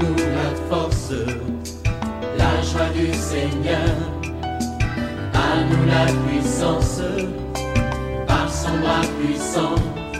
nous la force, la joie du Seigneur. À nous la puissance, par son bras puissant.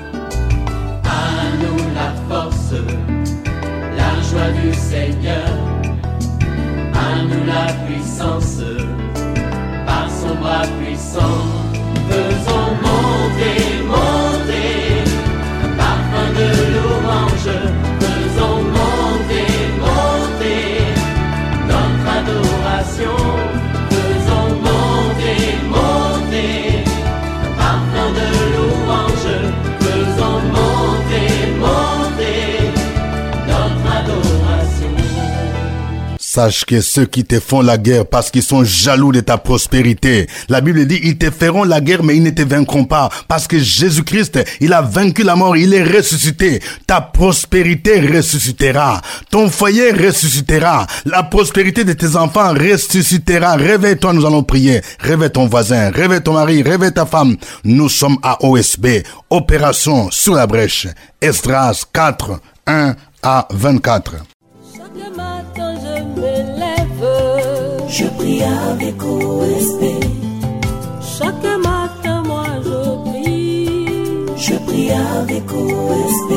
À nous la force, la joie du Seigneur. À nous la puissance, par son bras puissant. Faisons monter, monter, un parfum de louange. Faisons monter, monter, notre adoration. Faisons monter, monter, un parfum de louange. Faisons monter, monter, notre adoration. Sache que ceux qui te font la guerre parce qu'ils sont jaloux de ta prospérité. La Bible dit, ils te feront la guerre mais ils ne te vaincront pas. Parce que Jésus-Christ, il a vaincu la mort, il est ressuscité. Ta prospérité ressuscitera. Ton foyer ressuscitera. La prospérité de tes enfants ressuscitera. Réveille-toi, nous allons prier. Réveille ton voisin, réveille ton mari, réveille ta femme. Nous sommes à OSB, Opération sur la brèche. Esdras 4, 1 à 24. Chaque matin je me lève, je prie avec OSB. chaque matin moi Je prie avec OSB.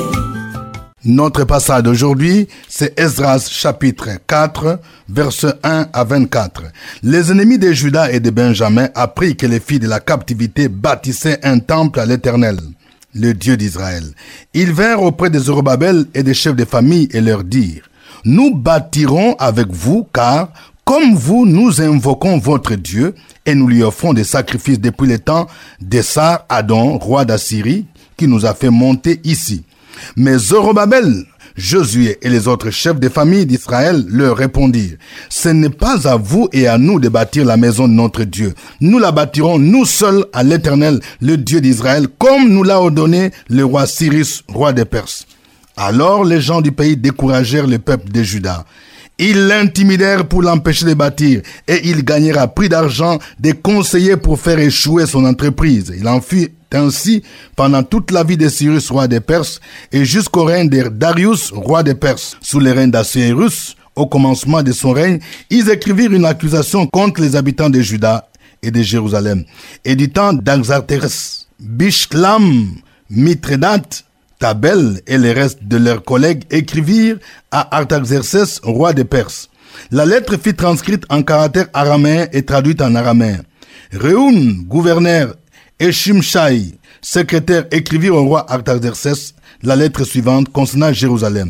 Notre passage d'aujourd'hui, c'est Esdras chapitre 4, versets 1 à 24. Les ennemis de Juda et de Benjamin apprirent que les filles de la captivité bâtissaient un temple à l'Éternel, le Dieu d'Israël. Ils vinrent auprès des Zorobabel et des chefs de famille et leur dirent: nous bâtirons avec vous, car, comme vous, nous invoquons votre Dieu, et nous lui offrons des sacrifices depuis le temps d'Essar-Adon, roi d'Assyrie, qui nous a fait monter ici. Mais Zorobabel, Josué et les autres chefs de famille d'Israël leur répondirent: ce n'est pas à vous et à nous de bâtir la maison de notre Dieu. Nous la bâtirons nous seuls à l'Éternel, le Dieu d'Israël, comme nous l'a ordonné le roi Cyrus, roi des Perses. Alors les gens du pays découragèrent le peuple de Juda. Ils l'intimidèrent pour l'empêcher de bâtir, et il gagnèrent à prix d'argent des conseillers pour faire échouer son entreprise. Il en fut ainsi pendant toute la vie de Cyrus, roi des Perses, et jusqu'au règne de Darius, roi des Perses. Sous le règne d'Assuérus, au commencement de son règne, ils écrivirent une accusation contre les habitants de Juda et de Jérusalem. Et du temps d'Axartès, Bishlam, Mithrédate, Tabel et les restes de leurs collègues écrivirent à Artaxerxès, roi des Perses. La lettre fut transcrite en caractère araméen et traduite en araméen. Rehoum, gouverneur, et Shimshai, secrétaire, écrivirent au roi Artaxerxès la lettre suivante concernant Jérusalem.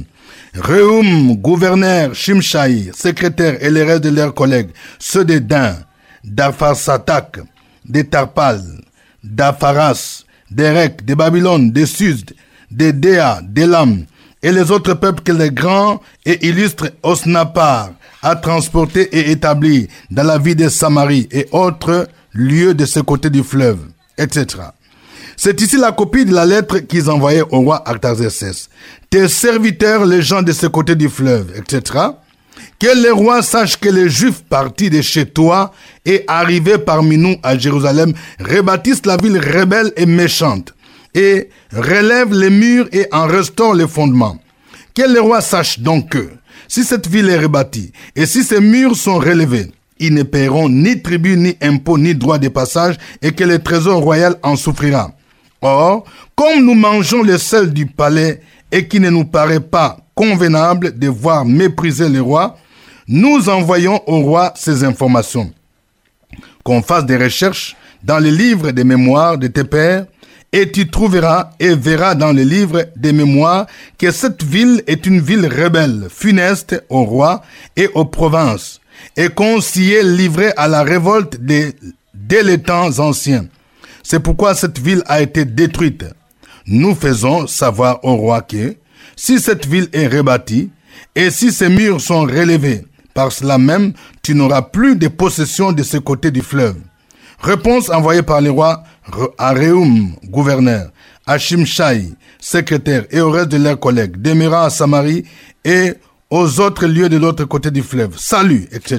Rehoum, gouverneur, Shimshai, secrétaire et les restes de leurs collègues, ceux de Dan, d'Apharsatak, de Tarpal, d'Apharas, d'Erek, de Babylone, de Suz, de Déa, d'Elam, et les autres peuples que les grands et illustres Osnapar a transportés et établis dans la ville de Samarie et autres lieux de ce côté du fleuve, etc. C'est ici la copie de la lettre qu'ils envoyaient au roi Artaxerxès. Tes serviteurs, les gens de ce côté du fleuve, etc. Que les rois sachent que les Juifs partis de chez toi et arrivés parmi nous à Jérusalem rebâtissent la ville rebelle et méchante et relèvent les murs et en restaurent les fondements. Que les rois sachent donc que, si cette ville est rebâtie et si ces murs sont relevés, ils ne paieront ni tribut, ni impôt, ni droit de passage, et que le trésor royal en souffrira. Or, comme nous mangeons le sel du palais et qu'il ne nous paraît pas convenable de voir mépriser le roi, nous envoyons au roi ces informations. Qu'on fasse des recherches dans les livres des mémoires de tes pères, et tu trouveras et verras dans les livres des mémoires que cette ville est une ville rebelle, funeste au roi et aux provinces, et qu'on s'y est livré à la révolte dès les temps anciens. C'est pourquoi cette ville a été détruite. Nous faisons savoir au roi que, si cette ville est rebâtie, et si ses murs sont relevés, par cela même, tu n'auras plus de possession de ce côté du fleuve. Réponse envoyée par le roi à Rehoum, gouverneur, à Shimshai, secrétaire, et au reste de leurs collègues, demeurant à Samarie et aux autres lieux de l'autre côté du fleuve. Salut, etc.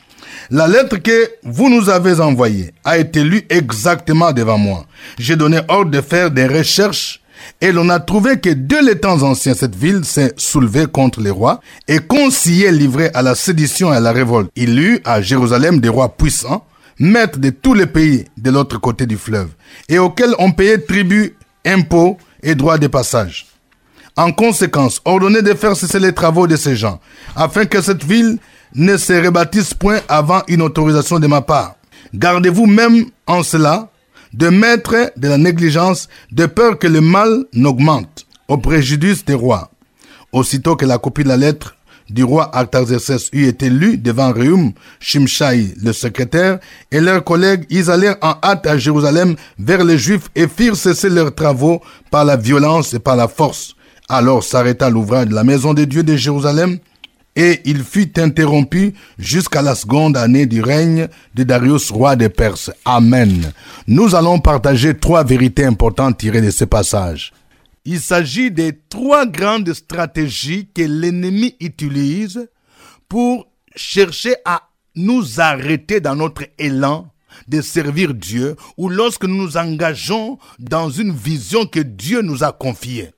La lettre que vous nous avez envoyée a été lue exactement devant moi. J'ai donné ordre de faire des recherches Et l'on a trouvé que dès les temps anciens, cette ville s'est soulevée contre les rois et qu'on s'y est livré à la sédition et à la révolte. Il y eut à Jérusalem des rois puissants, maîtres de tous les pays de l'autre côté du fleuve, et auxquels on payait tribut, impôts et droits de passage. En conséquence, ordonnez de faire cesser les travaux de ces gens, afin que cette ville ne se rebâtisse point avant une autorisation de ma part. Gardez-vous même en cela de mettre de la négligence, de peur que le mal n'augmente, au préjudice des rois. Aussitôt que la copie de la lettre du roi Artaxerxès eut été lue devant Réhum, Shimshai, le secrétaire, et leurs collègues, ils allèrent en hâte à Jérusalem vers les Juifs et firent cesser leurs travaux par la violence et par la force. Alors s'arrêta l'ouvrage de la maison de Dieu de Jérusalem, et il fut interrompu jusqu'à la seconde année du règne de Darius, roi des Perses. Amen. Nous allons partager 3 vérités importantes tirées de ce passage. Il s'agit des 3 grandes stratégies que l'ennemi utilise pour chercher à nous arrêter dans notre élan de servir Dieu ou lorsque nous nous engageons dans une vision que Dieu nous a confiée.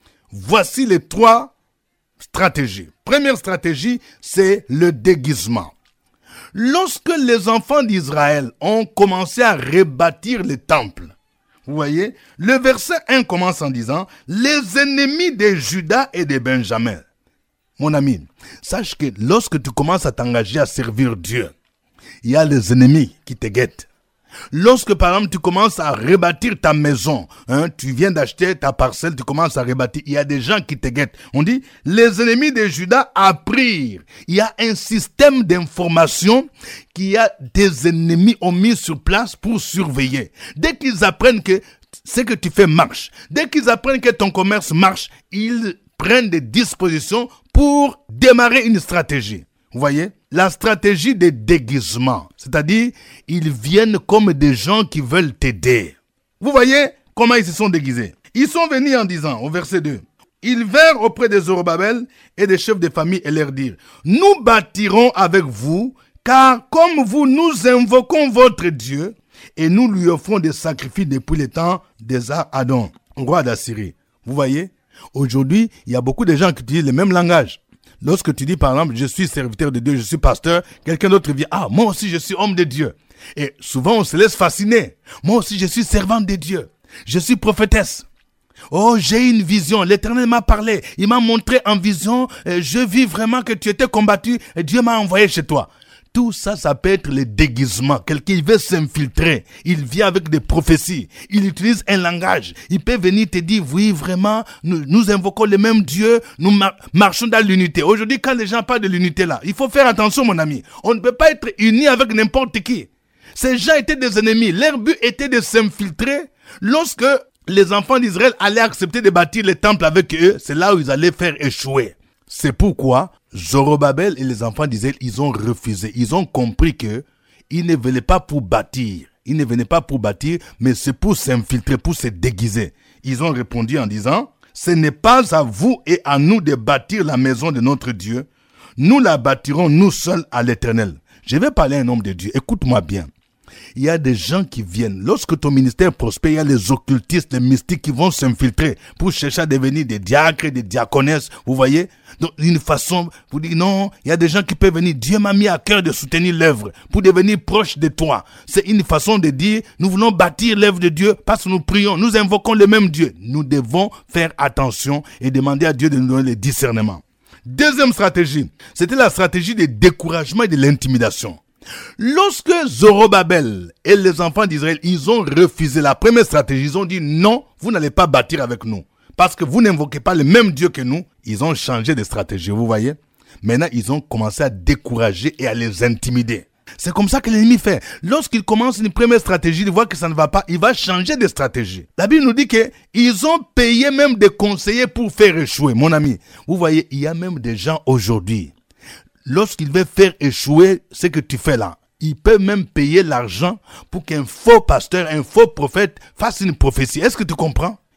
Voici les 3 stratégie. Première stratégie, c'est le déguisement. Lorsque les enfants d'Israël ont commencé à rebâtir le temple, vous voyez, le verset 1 commence en disant « Les ennemis de Juda et de Benjamin ». Mon ami, sache que lorsque tu commences à t'engager à servir Dieu, il y a les ennemis qui te guettent. Lorsque par exemple tu commences à rebâtir ta maison, tu viens d'acheter ta parcelle, tu commences à rebâtir, il y a des gens qui te guettent. On dit, les ennemis de Juda apprirent. Il y a un système d'information qui a des ennemis ont mis sur place pour surveiller. Dès qu'ils apprennent que ce que tu fais marche, dès qu'ils apprennent que ton commerce marche, ils prennent des dispositions pour démarrer une stratégie. Vous voyez? La stratégie de déguisement, c'est-à-dire, ils viennent comme des gens qui veulent t'aider. Vous voyez comment ils se sont déguisés? Ils sont venus en disant, au verset 2, ils vinrent auprès des Zorobabel et des chefs de famille et leur dirent, nous bâtirons avec vous, car comme vous, nous invoquons votre Dieu et nous lui offrons des sacrifices depuis le temps d'Esar-Hadon, roi d'Assyrie. Vous voyez? Aujourd'hui, il y a beaucoup de gens qui utilisent le même langage. Lorsque tu dis par exemple, je suis serviteur de Dieu, je suis pasteur, quelqu'un d'autre vient, moi aussi je suis homme de Dieu. Et souvent on se laisse fasciner. Moi aussi je suis servante de Dieu. Je suis prophétesse. Oh, j'ai une vision. L'Éternel m'a parlé. Il m'a montré en vision, je vis vraiment que tu étais combattu et Dieu m'a envoyé chez toi. Tout ça, ça peut être le déguisement. Quelqu'un veut s'infiltrer. Il vient avec des prophéties. Il utilise un langage. Il peut venir te dire, oui, vraiment, nous invoquons le même Dieu. Nous marchons dans l'unité. Aujourd'hui, quand les gens parlent de l'unité là, il faut faire attention, mon ami. On ne peut pas être unis avec n'importe qui. Ces gens étaient des ennemis. Leur but était de s'infiltrer. Lorsque les enfants d'Israël allaient accepter de bâtir le temple avec eux, c'est là où ils allaient faire échouer. C'est pourquoi Zorobabel et les enfants d'Israël, ils ont refusé. Ils ont compris que ils ne venaient pas pour bâtir. Ils ne venaient pas pour bâtir, mais c'est pour s'infiltrer, pour se déguiser. Ils ont répondu en disant, ce n'est pas à vous et à nous de bâtir la maison de notre Dieu. Nous la bâtirons nous seuls à l'Éternel. Je vais parler à un homme de Dieu. Écoute-moi bien. Il y a des gens qui viennent. Lorsque ton ministère prospère, il y a les occultistes, les mystiques qui vont s'infiltrer pour chercher à devenir des diacres, des diaconesses. Vous voyez? Donc, d'une façon, vous dites non, il y a des gens qui peuvent venir. Dieu m'a mis à cœur de soutenir l'œuvre pour devenir proche de toi. C'est une façon de dire, nous voulons bâtir l'œuvre de Dieu parce que nous prions, nous invoquons le même Dieu. Nous devons faire attention et demander à Dieu de nous donner le discernement. Deuxième stratégie, c'était la stratégie de découragement et de l'intimidation. Lorsque Zorobabel et les enfants d'Israël, ils ont refusé la première stratégie, ils ont dit non, vous n'allez pas bâtir avec nous. Parce que vous n'invoquez pas le même Dieu que nous, ils ont changé de stratégie, vous voyez. Maintenant, ils ont commencé à décourager et à les intimider. C'est comme ça que l'ennemi fait. Lorsqu'il commence une première stratégie, il voit que ça ne va pas, il va changer de stratégie. La Bible nous dit qu'ils ont payé même des conseillers pour faire échouer. Mon ami, vous voyez, il y a même des gens aujourd'hui. Lorsqu'il veut faire échouer ce que tu fais là, il peut même payer l'argent pour qu'un faux pasteur, un faux prophète fasse une prophétie. Est-ce que tu comprends?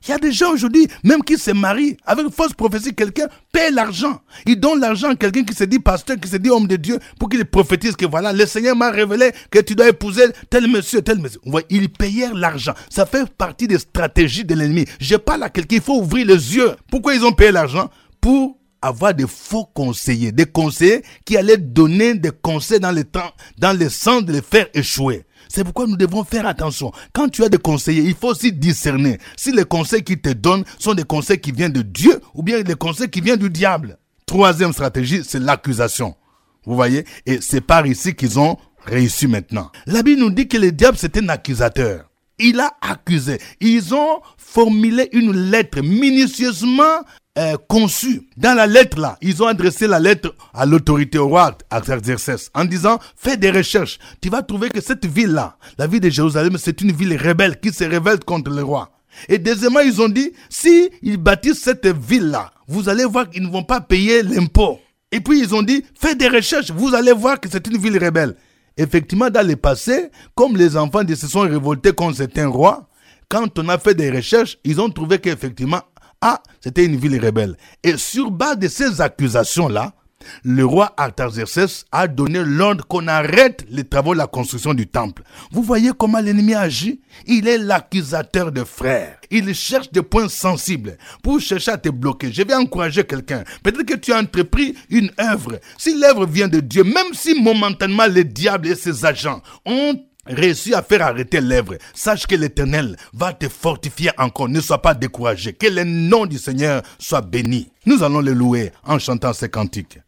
Il y a des gens aujourd'hui, même qui se marient, avec fausse prophétie, quelqu'un paie l'argent. Il donne l'argent à quelqu'un qui se dit pasteur, qui se dit homme de Dieu, pour qu'il prophétise que voilà, le Seigneur m'a révélé que tu dois épouser tel monsieur, tel monsieur. Vous voyez, ils payèrent l'argent. Ça fait partie des stratégies de l'ennemi. Je parle à quelqu'un, il faut ouvrir les yeux. Pourquoi ils ont payé l'argent? Pour avoir des faux conseillers, des conseillers qui allaient donner des conseils dans le sens de les faire échouer. C'est pourquoi nous devons faire attention. Quand tu as des conseillers, il faut aussi discerner si les conseils qu'ils te donnent sont des conseils qui viennent de Dieu ou bien des conseils qui viennent du diable. Troisième stratégie, c'est l'accusation. Vous voyez? Et c'est par ici qu'ils ont réussi maintenant. La Bible nous dit que le diable, c'est un accusateur. Il a accusé. Ils ont formulé une lettre minutieusement conçue. Dans la lettre là, ils ont adressé la lettre à l'autorité, au roi Artaxerxès, en disant, fais des recherches. Tu vas trouver que cette ville là, la ville de Jérusalem, c'est une ville rebelle qui se révèle contre le roi. Et deuxièmement, ils ont dit, si ils bâtissent cette ville là, vous allez voir qu'ils ne vont pas payer l'impôt. Et puis ils ont dit, fais des recherches, vous allez voir que c'est une ville rebelle. Effectivement, dans le passé, comme les enfants se sont révoltés contre certains rois, quand on a fait des recherches, ils ont trouvé qu'effectivement, c'était une ville rebelle. Et sur base de ces accusations-là, le roi Artaxerxès a donné l'ordre qu'on arrête les travaux de la construction du temple. Vous voyez comment l'ennemi agit? Il est l'accusateur de frères. Il cherche des points sensibles pour chercher à te bloquer. Je vais encourager quelqu'un. Peut-être que tu as entrepris une œuvre. Si l'œuvre vient de Dieu, même si momentanément le diable et ses agents ont réussi à faire arrêter l'œuvre, sache que l'Éternel va te fortifier encore. Ne sois pas découragé. Que le nom du Seigneur soit béni. Nous allons le louer en chantant ces cantiques.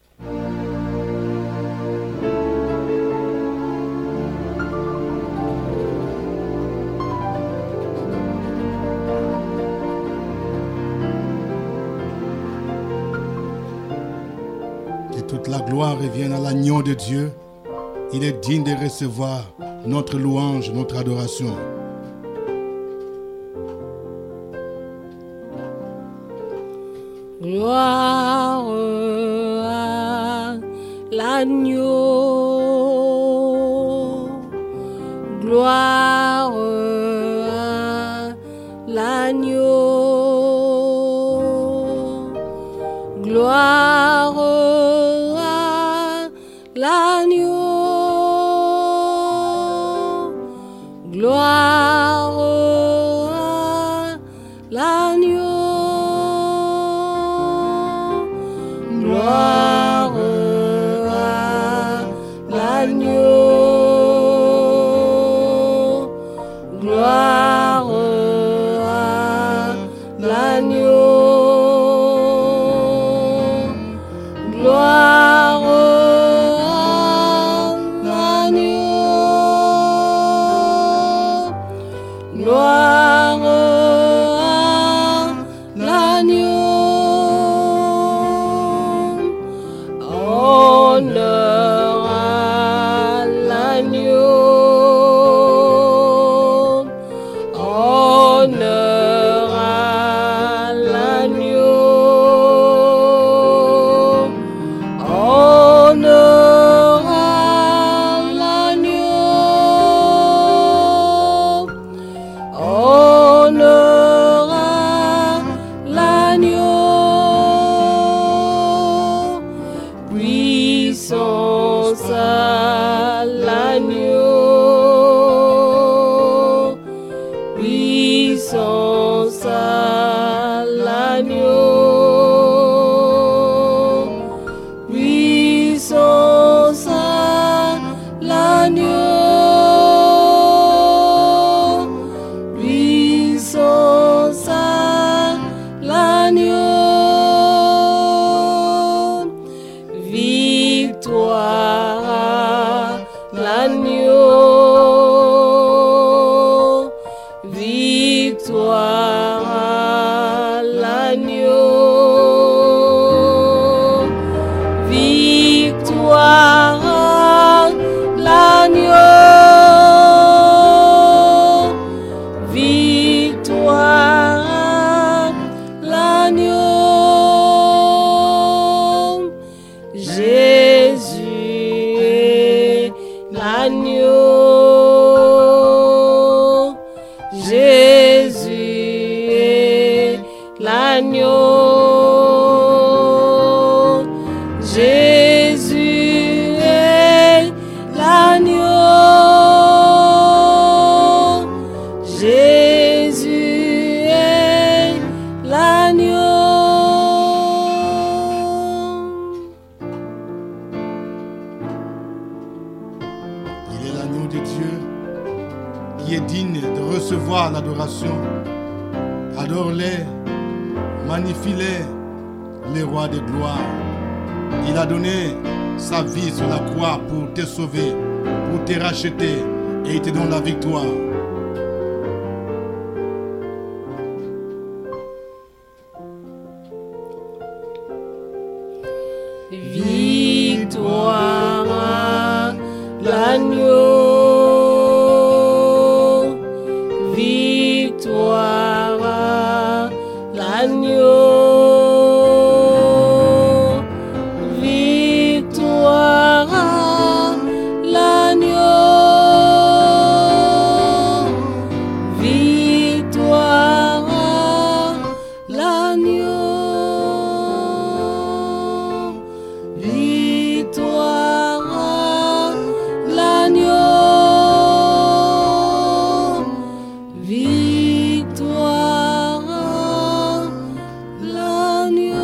Que toute la gloire revienne à l'agneau de Dieu. Il est digne de recevoir notre louange, notre adoration. Gloire à l'agneau, gloire à l'agneau, gloire à l'agneau, gloire à l'agneau. Gloire à l'agneau, gloire à l'agneau, qui est digne de recevoir l'adoration. Adore-les, magnifie-les, les rois de gloire. Il a donné sa vie sur la croix pour te sauver, pour te racheter, et il te donne la victoire. Victoire à l'agneau. Victoire à l'agneau. Victoire à l'agneau. Victoire à l'agneau. Victoire à l'agneau. Victoire à l'agneau.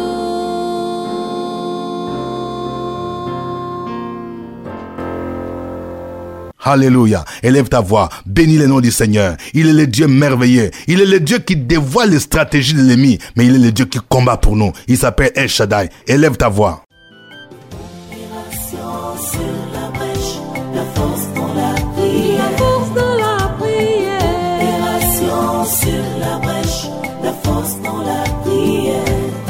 Alléluia. Élève ta voix. Bénis le nom du Seigneur. Il est le Dieu merveilleux. Il est le Dieu qui dévoile les stratégies de l'ennemi. Mais il est le Dieu qui combat pour nous. Il s'appelle El Shaddai. Élève ta voix. Opération sur la brèche, la force dans la prière. Force de la prière. Opération sur la brèche, la force dans la prière.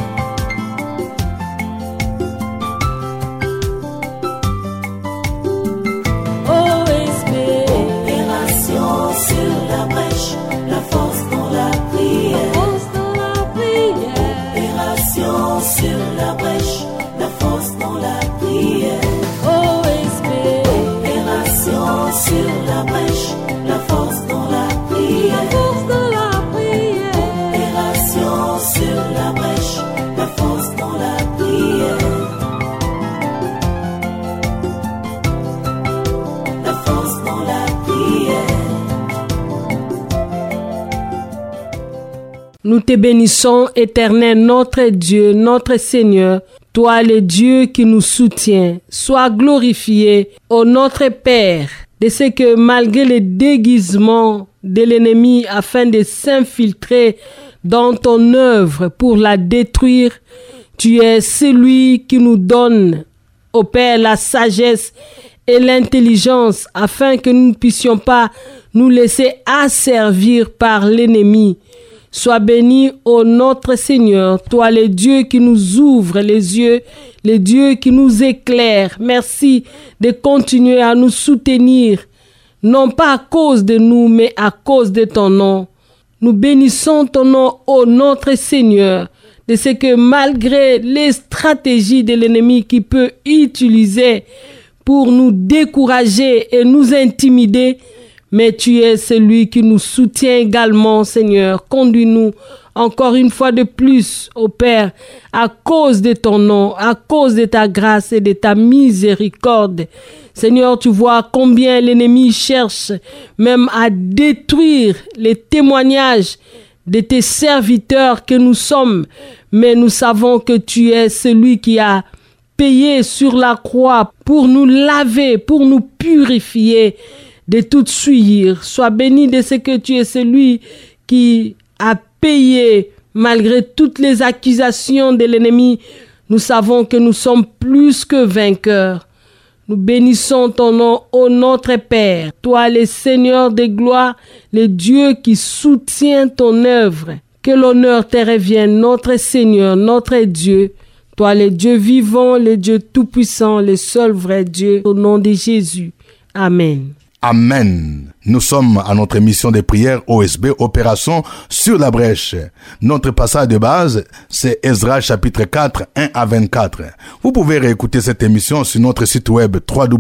OSB. Opération sur la brèche, la force dans la prière. Force de la prière. Opération sur la brèche, la force dans la prière. OSB. Opération sur la brèche, la force dans la prière. Force de la prière. Opération sur la brèche, la force dans la prière. La force dans la prière. Nous te bénissons, Éternel, notre Dieu, notre Seigneur, toi le Dieu qui nous soutient. Sois glorifié, ô notre Père, de ce que malgré les déguisements de l'ennemi afin de s'infiltrer dans ton œuvre pour la détruire, tu es celui qui nous donne, ô Père, la sagesse et l'intelligence afin que nous ne puissions pas nous laisser asservir par l'ennemi. Sois béni, ô notre Seigneur, toi le Dieu qui nous ouvre les yeux, le Dieu qui nous éclaire. Merci de continuer à nous soutenir, non pas à cause de nous, mais à cause de ton nom. Nous bénissons ton nom, ô notre Seigneur, de ce que malgré les stratégies de l'ennemi qui peut utiliser pour nous décourager et nous intimider, mais tu es celui qui nous soutient également, Seigneur. Conduis-nous encore une fois de plus, ô Père, à cause de ton nom, à cause de ta grâce et de ta miséricorde. Seigneur, tu vois combien l'ennemi cherche même à détruire les témoignages de tes serviteurs que nous sommes. Mais nous savons que tu es celui qui a payé sur la croix pour nous laver, pour nous purifier de toute souillure. Sois béni de ce que tu es celui qui a payé malgré toutes les accusations de l'ennemi. Nous savons que nous sommes plus que vainqueurs. Nous bénissons ton nom, ô notre Père, toi le Seigneur des gloires, le Dieu qui soutient ton œuvre. Que l'honneur te revienne, notre Seigneur, notre Dieu, toi le Dieu vivant, le Dieu tout-puissant, le seul vrai Dieu, au nom de Jésus. Amen. Amen. Nous sommes à notre émission de prière OSB, Opération sur la brèche. Notre passage de base, c'est Ezra chapitre 4, 1 à 24. Vous pouvez réécouter cette émission sur notre site web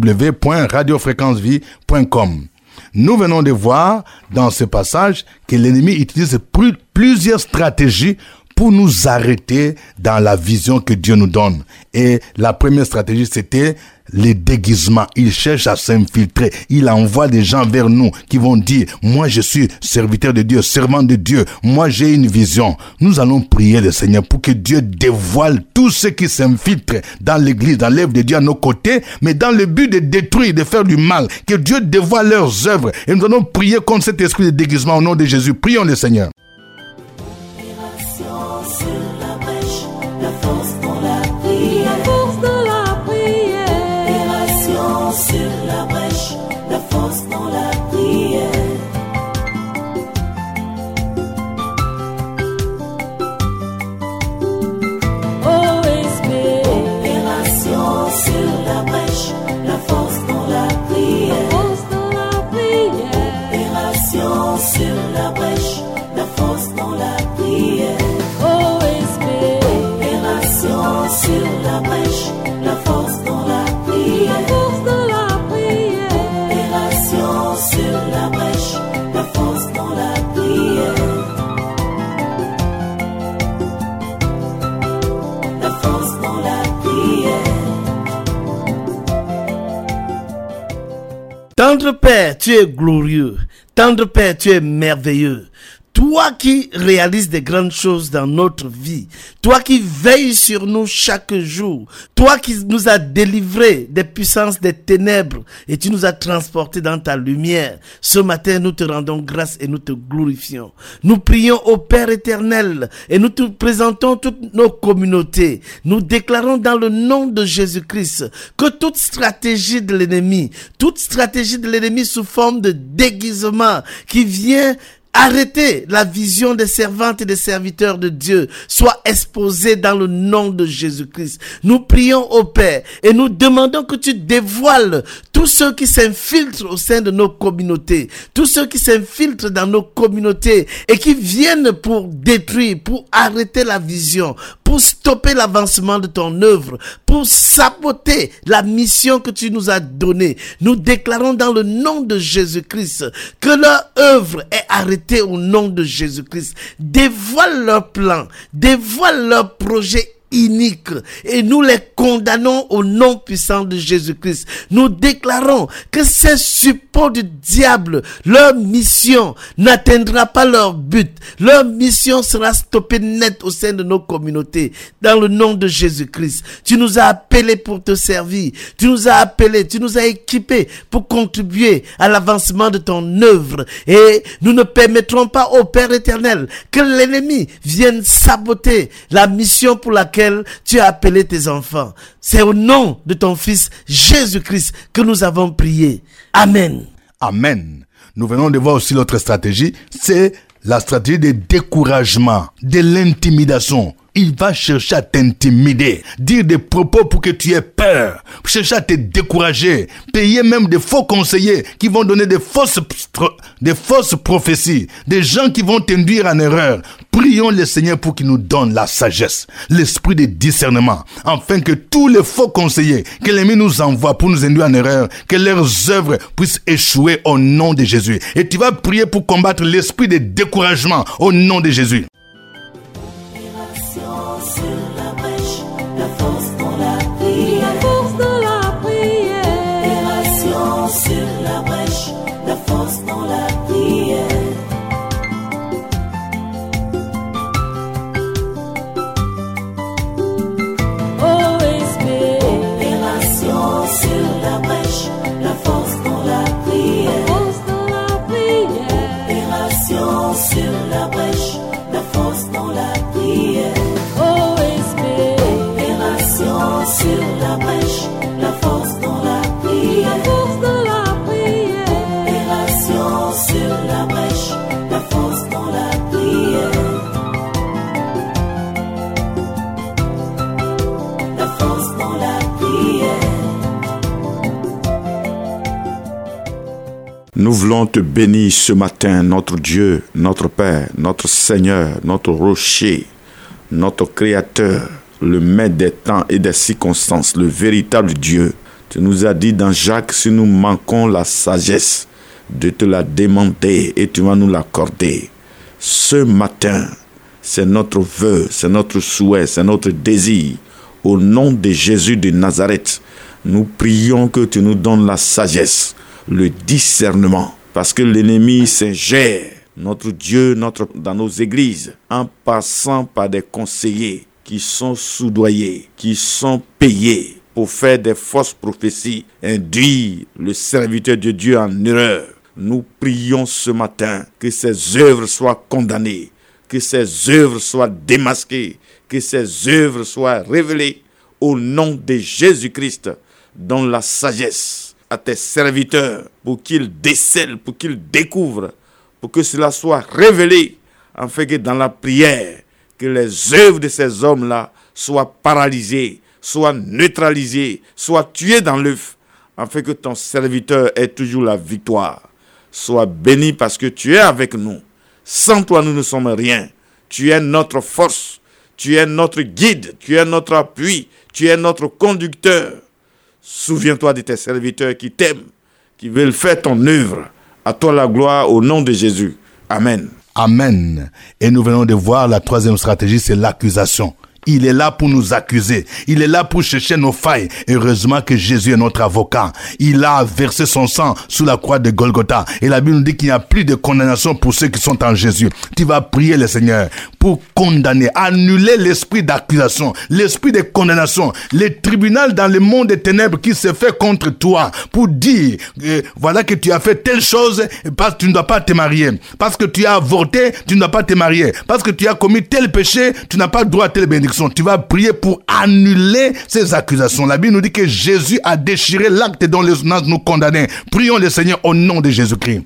www.radiofréquencevie.com. Nous venons de voir dans ce passage que l'ennemi utilise plusieurs stratégies pour nous arrêter dans la vision que Dieu nous donne. Et la première stratégie, c'était les déguisements. Il cherche à s'infiltrer. Il envoie des gens vers nous qui vont dire, moi je suis serviteur de Dieu, servant de Dieu. Moi j'ai une vision. Nous allons prier le Seigneur pour que Dieu dévoile tous ceux qui s'infiltrent dans l'église, dans l'œuvre de Dieu à nos côtés, mais dans le but de détruire, de faire du mal. Que Dieu dévoile leurs œuvres. Et nous allons prier contre cet esprit de déguisement au nom de Jésus. Prions le Seigneur. Tendre Père, tu es glorieux. Tendre Père, tu es merveilleux. Toi qui réalises des grandes choses dans notre vie, toi qui veilles sur nous chaque jour, toi qui nous as délivrés des puissances des ténèbres et tu nous as transportés dans ta lumière. Ce matin, nous te rendons grâce et nous te glorifions. Nous prions au Père éternel et nous te présentons toutes nos communautés. Nous déclarons dans le nom de Jésus-Christ que toute stratégie de l'ennemi sous forme de déguisement qui vient arrêtez la vision des servantes et des serviteurs de Dieu soit exposée dans le nom de Jésus-Christ. Nous prions au Père et nous demandons que tu dévoiles tous ceux qui s'infiltrent au sein de nos communautés, tous ceux qui s'infiltrent dans nos communautés et qui viennent pour détruire, pour arrêter la vision, pour stopper l'avancement de ton œuvre, pour saboter la mission que tu nous as donnée. Nous déclarons dans le nom de Jésus-Christ que leur œuvre est arrêtée au nom de Jésus-Christ. Dévoile leur plan, dévoile leur projet inique et nous les condamnons au nom puissant de Jésus-Christ. Nous déclarons que ces suppôts du diable, leur mission n'atteindra pas leur but. Leur mission sera stoppée net au sein de nos communautés. Dans le nom de Jésus-Christ, tu nous as appelés pour te servir. Tu nous as appelés, tu nous as équipés pour contribuer à l'avancement de ton œuvre. Et nous ne permettrons pas au Père éternel que l'ennemi vienne saboter la mission pour laquelle tu as appelé tes enfants. C'est au nom de ton Fils Jésus-Christ que nous avons prié. Amen. Amen. Nous venons de voir aussi l'autre stratégie, c'est la stratégie de découragement, de l'intimidation. Il va chercher à t'intimider, dire des propos pour que tu aies peur, chercher à te décourager, payer même des faux conseillers qui vont donner des fausses prophéties, des gens qui vont t'induire en erreur. Prions le Seigneur pour qu'il nous donne la sagesse, l'esprit de discernement, afin que tous les faux conseillers que l'ennemi nous envoie pour nous induire en erreur, que leurs œuvres puissent échouer au nom de Jésus. Et tu vas prier pour combattre l'esprit de découragement au nom de Jésus. Nous voulons te bénir ce matin, notre Dieu, notre Père, notre Seigneur, notre rocher, notre Créateur, le Maître des temps et des circonstances, le véritable Dieu. Tu nous as dit dans Jacques, si nous manquons la sagesse, de te la demander et tu vas nous l'accorder. Ce matin, C'est notre vœu, c'est notre souhait, c'est notre désir. Au nom de Jésus de Nazareth, nous prions que tu nous donnes la sagesse, le discernement, parce que l'ennemi s'ingère, notre Dieu, dans nos églises, en passant par des conseillers qui sont soudoyés, qui sont payés pour faire des fausses prophéties, induire le serviteur de Dieu en erreur. Nous prions ce matin que ces œuvres soient condamnées, que ces œuvres soient démasquées, que ces œuvres soient révélées au nom de Jésus-Christ. Donne la sagesse à tes serviteurs pour qu'ils décèlent, pour qu'ils découvrent, pour que cela soit révélé, afin que dans la prière, que les œuvres de ces hommes-là soient paralysées, soient neutralisées, soient tuées dans l'œuf, afin que ton serviteur ait toujours la victoire. Sois béni parce que tu es avec nous. Sans toi, nous ne sommes rien. Tu es notre force, tu es notre guide, tu es notre appui, tu es notre conducteur. Souviens-toi de tes serviteurs qui t'aiment, qui veulent faire ton œuvre. À toi la gloire au nom de Jésus. Amen. Amen. Et nous venons de voir la troisième stratégie, c'est l'accusation. Il est là pour nous accuser. Il est là pour chercher nos failles. Heureusement que Jésus est notre avocat. Il a versé son sang sous la croix de Golgotha. Et la Bible nous dit qu'il n'y a plus de condamnation pour ceux qui sont en Jésus. Tu vas prier le Seigneur pour condamner, annuler l'esprit d'accusation, l'esprit de condamnation, le tribunal dans le monde des ténèbres qui se fait contre toi pour dire, voilà que tu as fait telle chose parce que tu ne dois pas te marier. Parce que tu as avorté, tu ne dois pas te marier. Parce que tu as commis tel péché, tu n'as pas droit à telle bénédiction. Tu vas prier pour annuler ces accusations. La Bible nous dit que Jésus a déchiré l'acte dont les ordonnances nous condamnaient. Prions le Seigneur au nom de Jésus-Christ.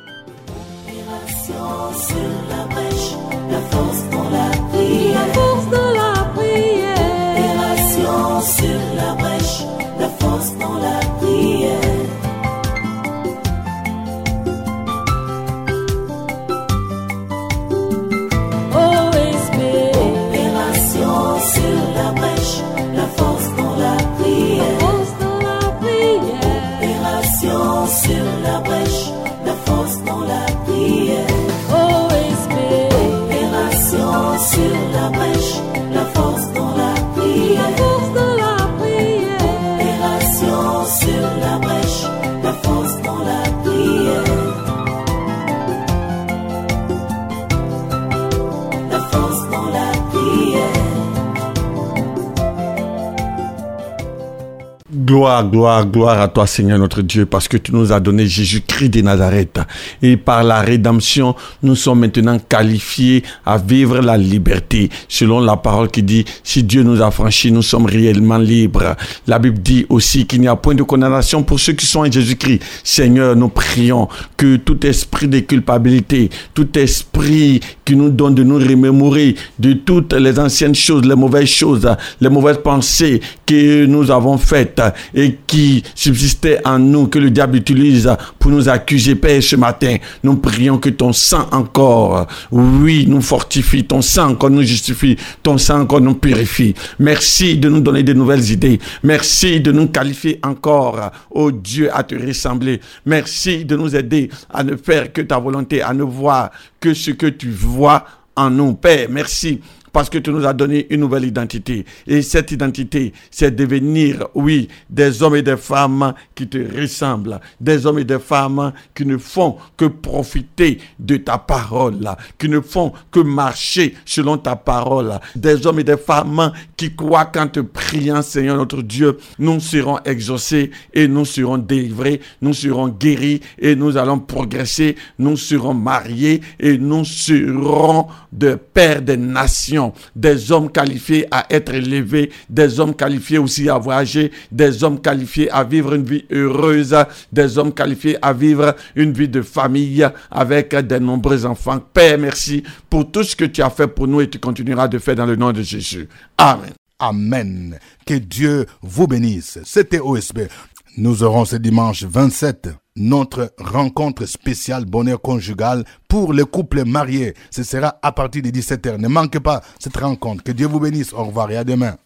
Gloire, gloire, gloire à toi, Seigneur notre Dieu, parce que tu nous as donné Jésus-Christ de Nazareth. Et par la rédemption, nous sommes maintenant qualifiés à vivre la liberté. Selon la parole qui dit, si Dieu nous a franchis, nous sommes réellement libres. La Bible dit aussi qu'il n'y a point de condamnation pour ceux qui sont en Jésus-Christ. Seigneur, nous prions que tout esprit de culpabilité, tout esprit qui nous donne de nous remémorer de toutes les anciennes choses, les mauvaises pensées que nous avons faites, et qui subsistait en nous, que le diable utilise pour nous accuser, Père, ce matin. Nous prions que ton sang encore, oui, nous fortifie, ton sang encore nous justifie, ton sang encore nous purifie. Merci de nous donner de nouvelles idées. Merci de nous qualifier encore, oh Dieu, à te ressembler. Merci de nous aider à ne faire que ta volonté, à ne voir que ce que tu vois en nous. Père, merci parce que tu nous as donné une nouvelle identité. Et cette identité, c'est devenir, oui, des hommes et des femmes qui te ressemblent. Des hommes et des femmes qui ne font que profiter de ta parole, qui ne font que marcher selon ta parole. Des hommes et des femmes qui croient qu'en te priant, Seigneur notre Dieu, nous serons exaucés et nous serons délivrés, nous serons guéris et nous allons progresser, nous serons mariés et nous serons de pères des nations. Des hommes qualifiés à être élevés, des hommes qualifiés aussi à voyager, des hommes qualifiés à vivre une vie heureuse, des hommes qualifiés à vivre une vie de famille avec de nombreux enfants. Père, merci pour tout ce que tu as fait pour nous et tu continueras de faire dans le nom de Jésus. Amen. Amen. Que Dieu vous bénisse. C'était OSB. Nous aurons ce dimanche 27 notre rencontre spéciale bonheur conjugal pour les couples mariés. Ce sera à partir de 17h. Ne manquez pas cette rencontre. Que Dieu vous bénisse. Au revoir et à demain.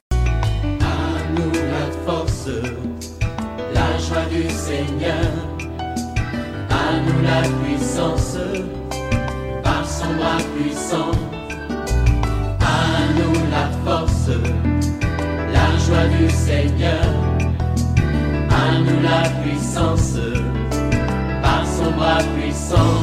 À nous la force, la joie du Seigneur. À nous la puissance, par son bras puissant. nous la force, la joie du Seigneur. À nous la puissance, par son bras puissant.